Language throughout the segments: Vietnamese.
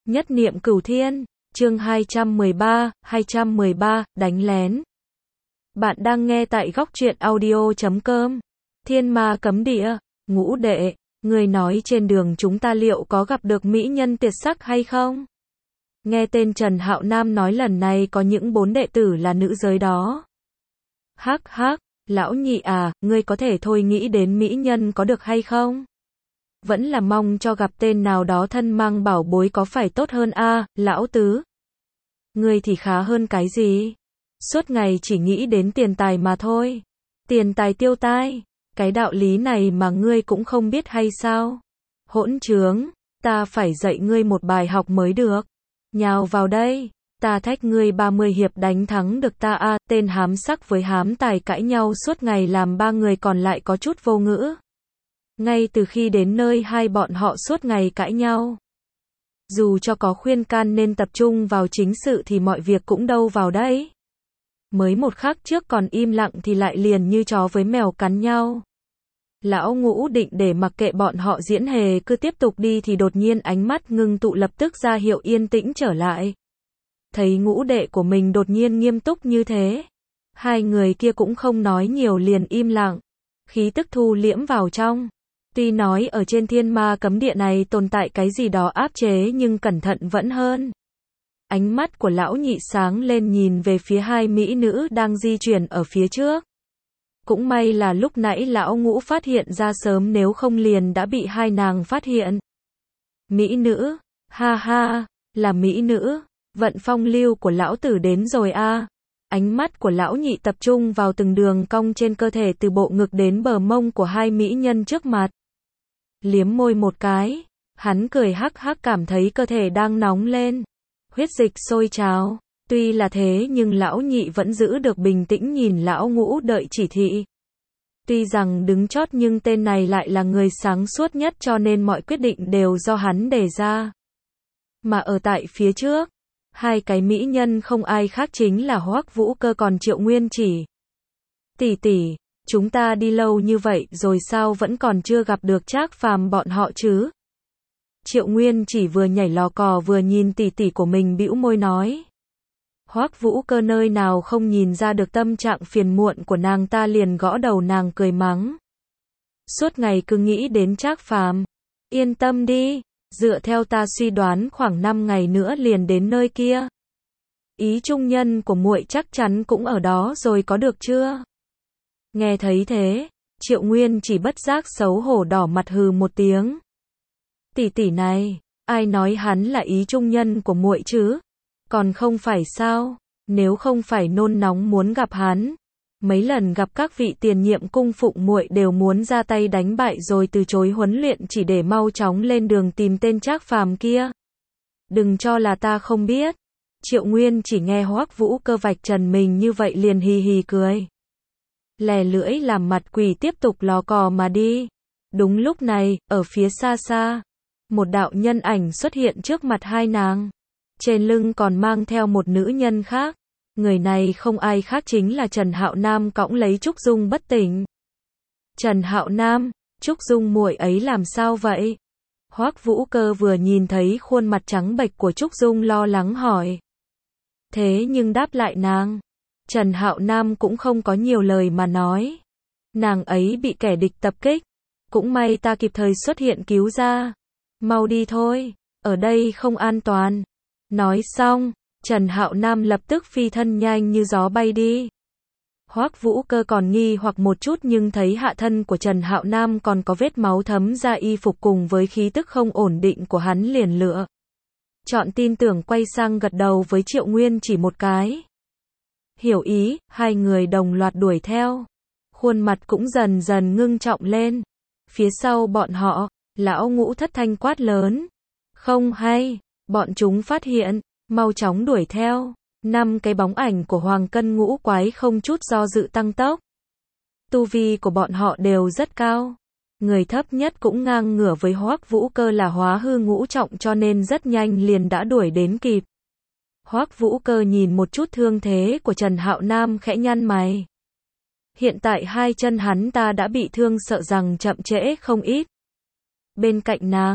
Nhất niệm cửu thiên, chương 213, đánh lén. Bạn đang nghe tại góc truyện audio.com. Thiên ma cấm địa, Ngũ đệ, người nói trên đường chúng ta liệu có gặp được mỹ nhân tuyệt sắc hay không? Nghe tên Trần Hạo Nam nói lần này có những 4 đệ tử là nữ giới đó. Hắc hắc, lão nhị à, ngươi có thể thôi nghĩ đến mỹ nhân có được hay không? Vẫn là mong cho gặp tên nào đó thân mang bảo bối có phải tốt hơn a, lão tứ? Ngươi thì khá hơn cái gì? Suốt ngày chỉ nghĩ đến tiền tài mà thôi. Tiền tài tiêu tai, cái đạo lý này mà ngươi cũng không biết hay sao? Hỗn trướng, ta phải dạy ngươi một bài học mới được. Nhào vào đây, ta thách ngươi 30 hiệp đánh thắng được ta a, tên hám sắc với hám tài cãi nhau suốt ngày làm ba người còn lại có chút vô ngữ. Ngay từ khi đến nơi hai bọn họ suốt ngày cãi nhau. Dù cho có khuyên can nên tập trung vào chính sự thì mọi việc cũng đâu vào đấy. Mới một khắc trước còn im lặng thì lại liền như chó với mèo cắn nhau. Lão Ngũ định để mặc kệ bọn họ diễn hề cứ tiếp tục đi thì đột nhiên ánh mắt ngưng tụ lập tức ra hiệu yên tĩnh trở lại. Thấy Ngũ đệ của mình đột nhiên nghiêm túc như thế. Hai người kia cũng không nói nhiều liền im lặng. Khí tức thu liễm vào trong. Tuy nói ở trên thiên ma cấm địa này tồn tại cái gì đó áp chế nhưng cẩn thận vẫn hơn. Ánh mắt của lão nhị sáng lên nhìn về phía hai mỹ nữ đang di chuyển ở phía trước. Cũng may là lúc nãy lão Ngũ phát hiện ra sớm nếu không liền đã bị hai nàng phát hiện. Mỹ nữ, ha ha, là mỹ nữ, vận phong lưu của lão tử đến rồi a. Ánh mắt của lão nhị tập trung vào từng đường cong trên cơ thể từ bộ ngực đến bờ mông của hai mỹ nhân trước mặt. Liếm môi một cái, hắn cười hắc hắc cảm thấy cơ thể đang nóng lên. Huyết dịch sôi trào, tuy là thế nhưng lão nhị vẫn giữ được bình tĩnh nhìn lão Ngũ đợi chỉ thị. Tuy rằng đứng chót nhưng tên này lại là người sáng suốt nhất cho nên mọi quyết định đều do hắn đề ra. Mà ở tại phía trước, hai cái mỹ nhân không ai khác chính là Hoắc Vũ Cơ còn Triệu Nguyên Chỉ. Tỷ tỷ, chúng ta đi lâu như vậy rồi sao vẫn còn chưa gặp được Trác Phàm bọn họ chứ? Triệu Nguyên Chỉ vừa nhảy lò cò vừa nhìn tỷ tỷ của mình bĩu môi nói. Hoắc Vũ Cơ nơi nào không nhìn ra được tâm trạng phiền muộn của nàng ta liền gõ đầu nàng cười mắng. Suốt ngày cứ nghĩ đến Trác Phàm. Yên tâm đi, dựa theo ta suy đoán khoảng 5 ngày nữa liền đến nơi kia. Ý trung nhân của muội chắc chắn cũng ở đó rồi có được chưa? Nghe thấy thế, Triệu Nguyên Chỉ bất giác xấu hổ đỏ mặt hừ một tiếng. Tỷ tỷ này, ai nói hắn là ý trung nhân của muội chứ? Còn không phải sao? Nếu không phải nôn nóng muốn gặp hắn, mấy lần gặp các vị tiền nhiệm cung phụng muội đều muốn ra tay đánh bại rồi từ chối huấn luyện chỉ để mau chóng lên đường tìm tên Trác Phàm kia. Đừng cho là ta không biết. Triệu Nguyên Chỉ nghe Hoắc Vũ Cơ vạch trần mình như vậy liền hì hì cười. Lè lưỡi làm mặt quỷ tiếp tục lò cò mà đi. Đúng lúc này, ở phía xa xa, một đạo nhân ảnh xuất hiện trước mặt hai nàng. Trên lưng còn mang theo một nữ nhân khác. Người này không ai khác chính là Trần Hạo Nam cõng lấy Trúc Dung bất tỉnh. Trần Hạo Nam, Trúc Dung muội ấy làm sao vậy? Hoắc Vũ Cơ vừa nhìn thấy khuôn mặt trắng bệch của Trúc Dung lo lắng hỏi. Thế nhưng đáp lại nàng, Trần Hạo Nam cũng không có nhiều lời mà nói. Nàng ấy bị kẻ địch tập kích. Cũng may ta kịp thời xuất hiện cứu ra. Mau đi thôi, ở đây không an toàn. Nói xong, Trần Hạo Nam lập tức phi thân nhanh như gió bay đi. Hoắc Vũ Cơ còn nghi hoặc một chút nhưng thấy hạ thân của Trần Hạo Nam còn có vết máu thấm ra y phục cùng với khí tức không ổn định của hắn liền lựa. Chọn tin tưởng quay sang gật đầu với Triệu Nguyên Chỉ một cái. Hiểu ý, hai người đồng loạt đuổi theo. Khuôn mặt cũng dần dần ngưng trọng lên. Phía sau bọn họ, lão Ngũ thất thanh quát lớn. Không hay, bọn chúng phát hiện, mau chóng đuổi theo. 5 cái bóng ảnh của Hoàng Cân Ngũ Quái không chút do dự tăng tốc. Tu vi của bọn họ đều rất cao. Người thấp nhất cũng ngang ngửa với Hoắc Vũ Cơ là Hóa Hư Ngũ Trọng cho nên rất nhanh liền đã đuổi đến kịp. Hoắc Vũ Cơ nhìn một chút thương thế của Trần Hạo Nam khẽ nhăn mày. Hiện tại hai chân hắn ta đã bị thương sợ rằng chậm trễ không ít. Bên cạnh nàng,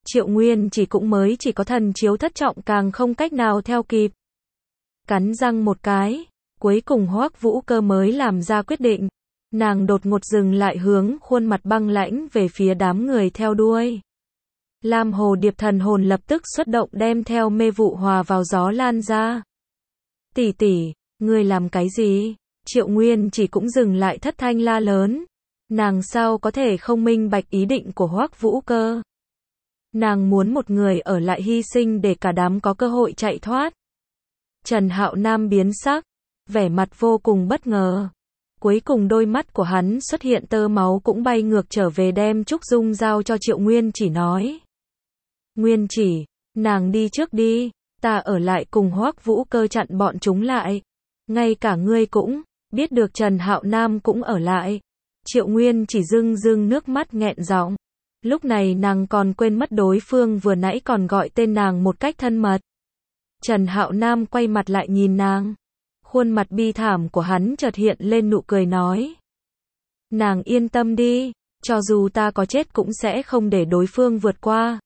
Triệu Nguyên chỉ cũng mới chỉ có thần chiếu thất trọng càng không cách nào theo kịp. Cắn răng một cái, cuối cùng Hoắc Vũ Cơ mới làm ra quyết định. Nàng đột ngột dừng lại hướng khuôn mặt băng lãnh về phía đám người theo đuôi. Lam Hồ Điệp thần hồn lập tức xuất động đem theo mê vụ hòa vào gió lan ra. Tỷ tỷ, ngươi làm cái gì? Triệu Nguyên chỉ cũng dừng lại thất thanh la lớn. Nàng sao có thể không minh bạch ý định của Hoắc Vũ Cơ? Nàng muốn một người ở lại hy sinh để cả đám có cơ hội chạy thoát. Trần Hạo Nam biến sắc, vẻ mặt vô cùng bất ngờ. Cuối cùng đôi mắt của hắn xuất hiện tơ máu cũng bay ngược trở về đem Trúc Dung giao cho Triệu Nguyên chỉ nói. Nguyên chỉ, nàng đi trước đi, ta ở lại cùng Hoắc Vũ Cơ chặn bọn chúng lại. Ngay cả ngươi cũng, biết được Trần Hạo Nam cũng ở lại. Triệu Nguyên chỉ rưng rưng nước mắt nghẹn giọng. Lúc này nàng còn quên mất đối phương vừa nãy còn gọi tên nàng một cách thân mật. Trần Hạo Nam quay mặt lại nhìn nàng. Khuôn mặt bi thảm của hắn chợt hiện lên nụ cười nói. Nàng yên tâm đi, cho dù ta có chết cũng sẽ không để đối phương vượt qua.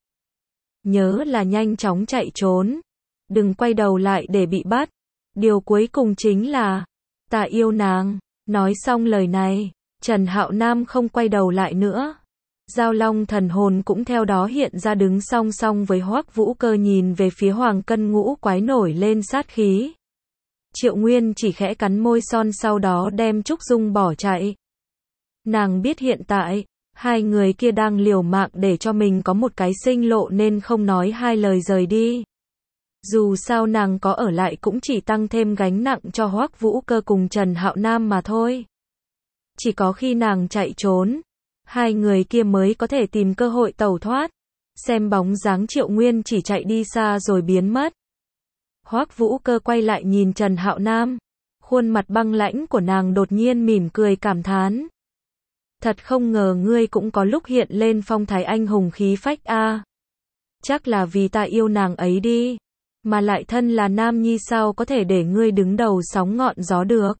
Nhớ là nhanh chóng chạy trốn. Đừng quay đầu lại để bị bắt. Điều cuối cùng chính là, ta yêu nàng. Nói xong lời này, Trần Hạo Nam không quay đầu lại nữa. Giao Long thần hồn cũng theo đó hiện ra đứng song song với Hoắc Vũ Cơ nhìn về phía Hoàng Cân Ngũ Quái nổi lên sát khí. Triệu Nguyên chỉ khẽ cắn môi son sau đó đem Trúc Dung bỏ chạy. Nàng biết hiện tại, hai người kia đang liều mạng để cho mình có một cái sinh lộ nên không nói hai lời rời đi. Dù sao nàng có ở lại cũng chỉ tăng thêm gánh nặng cho Hoắc Vũ Cơ cùng Trần Hạo Nam mà thôi. Chỉ có khi nàng chạy trốn, hai người kia mới có thể tìm cơ hội tẩu thoát. Xem bóng dáng Triệu Nguyên chỉ chạy đi xa rồi biến mất. Hoắc Vũ Cơ quay lại nhìn Trần Hạo Nam. Khuôn mặt băng lãnh của nàng đột nhiên mỉm cười cảm thán. Thật không ngờ ngươi cũng có lúc hiện lên phong thái anh hùng khí phách a. Chắc là vì ta yêu nàng ấy đi. Mà lại thân là nam nhi sao có thể để ngươi đứng đầu sóng ngọn gió được.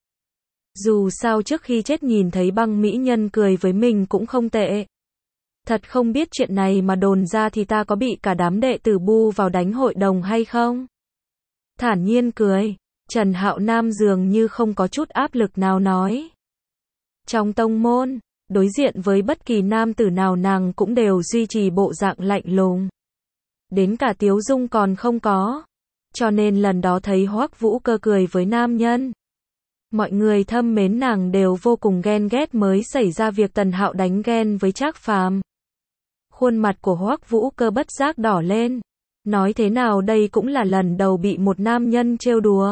Dù sao trước khi chết nhìn thấy băng mỹ nhân cười với mình cũng không tệ. Thật không biết chuyện này mà đồn ra thì ta có bị cả đám đệ tử bu vào đánh hội đồng hay không? Thản nhiên cười, Trần Hạo Nam dường như không có chút áp lực nào nói. Trong tông môn, đối diện với bất kỳ nam tử nào nàng cũng đều duy trì bộ dạng lạnh lùng. Đến cả tiếu dung còn không có. Cho nên lần đó thấy Hoắc Vũ Cơ cười với nam nhân. Mọi người thâm mến nàng đều vô cùng ghen ghét mới xảy ra việc Tần Hạo đánh ghen với Trác Phàm. Khuôn mặt của Hoắc Vũ Cơ bất giác đỏ lên. Nói thế nào đây cũng là lần đầu bị một nam nhân trêu đùa.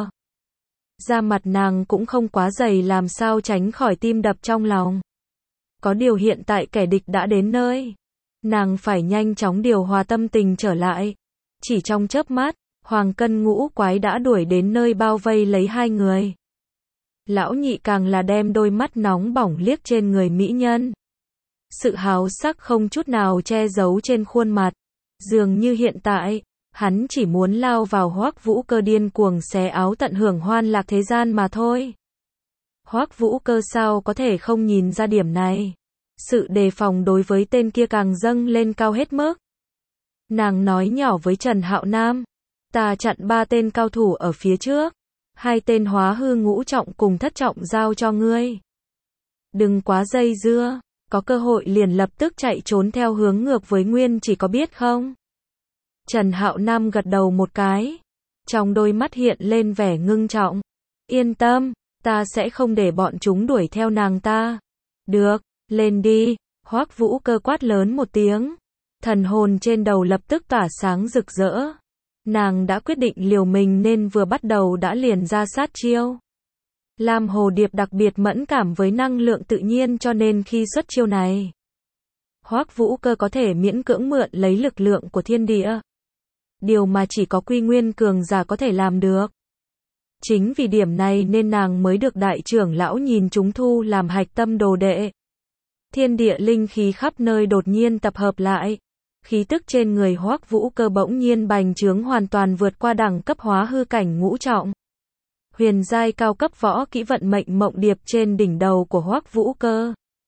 Da mặt nàng cũng không quá dày làm sao tránh khỏi tim đập trong lòng. Có điều hiện tại kẻ địch đã đến nơi. Nàng phải nhanh chóng điều hòa tâm tình trở lại. Chỉ trong chớp mắt, Hoàng Cân Ngũ Quái đã đuổi đến nơi bao vây lấy hai người. Lão nhị càng là đem đôi mắt nóng bỏng liếc trên người mỹ nhân. Sự háo sắc không chút nào che giấu trên khuôn mặt. Dường như hiện tại, hắn chỉ muốn lao vào Hoắc Vũ Cơ điên cuồng xé áo tận hưởng hoan lạc thế gian mà thôi. Hoắc Vũ Cơ sao có thể không nhìn ra điểm này. Sự đề phòng đối với tên kia càng dâng lên cao hết mức. Nàng nói nhỏ với Trần Hạo Nam. Ta chặn 3 tên cao thủ ở phía trước. 2 tên hóa hư ngũ trọng cùng thất trọng giao cho ngươi. Đừng quá dây dưa. Có cơ hội liền lập tức chạy trốn theo hướng ngược với Nguyên chỉ có biết không? Trần Hạo Nam gật đầu một cái. Trong đôi mắt hiện lên vẻ ngưng trọng. Yên tâm, ta sẽ không để bọn chúng đuổi theo nàng ta. Được, lên đi. Hoắc Vũ Cơ quát lớn một tiếng. Thần hồn trên đầu lập tức tỏa sáng rực rỡ. Nàng đã quyết định liều mình nên vừa bắt đầu đã liền ra sát chiêu. Lam Hồ Điệp đặc biệt mẫn cảm với năng lượng tự nhiên cho nên khi xuất chiêu này, Hoắc Vũ Cơ có thể miễn cưỡng mượn lấy lực lượng của thiên địa. Điều mà chỉ có Quy Nguyên cường giả có thể làm được. Chính vì điểm này nên nàng mới được đại trưởng lão nhìn chúng thu làm hạch tâm đồ đệ. Thiên địa linh khí khắp nơi đột nhiên tập hợp lại. Khí tức trên người Hoắc Vũ Cơ bỗng nhiên bành trướng hoàn toàn vượt qua đẳng cấp hóa hư cảnh ngũ trọng. Huyền giai cao cấp võ kỹ vận mệnh mộng điệp trên đỉnh đầu của Hoắc Vũ Cơ.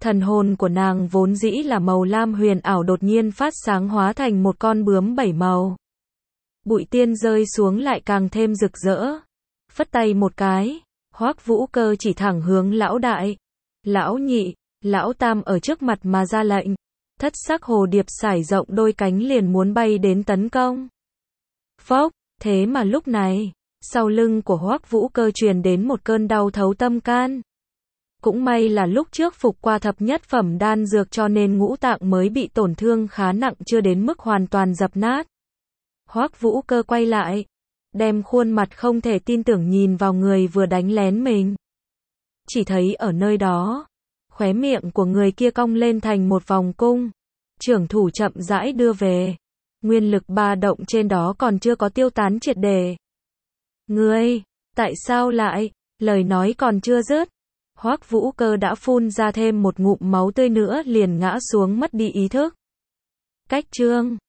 Thần hồn của nàng vốn dĩ là màu lam huyền ảo đột nhiên phát sáng hóa thành một con bướm 7 màu. Bụi tiên rơi xuống lại càng thêm rực rỡ. Phất tay một cái, Hoắc Vũ Cơ chỉ thẳng hướng lão đại, lão nhị, lão tam ở trước mặt mà ra lệnh. Thất sắc hồ điệp sải rộng đôi cánh liền muốn bay đến tấn công. Phốc, thế mà lúc này, sau lưng của Hoắc Vũ Cơ truyền đến một cơn đau thấu tâm can. Cũng may là lúc trước phục qua thập nhất phẩm đan dược cho nên ngũ tạng mới bị tổn thương khá nặng chưa đến mức hoàn toàn dập nát. Hoắc Vũ Cơ quay lại, đem khuôn mặt không thể tin tưởng nhìn vào người vừa đánh lén mình. Chỉ thấy ở nơi đó, khóe miệng của người kia cong lên thành một vòng cung, trưởng thủ chậm rãi đưa về. Nguyên lực ba động trên đó còn chưa có tiêu tán triệt để. Ngươi, tại sao lại, lời nói còn chưa dứt. Hoắc Vũ Cơ đã phun ra thêm một ngụm máu tươi nữa liền ngã xuống mất đi ý thức. Cách chương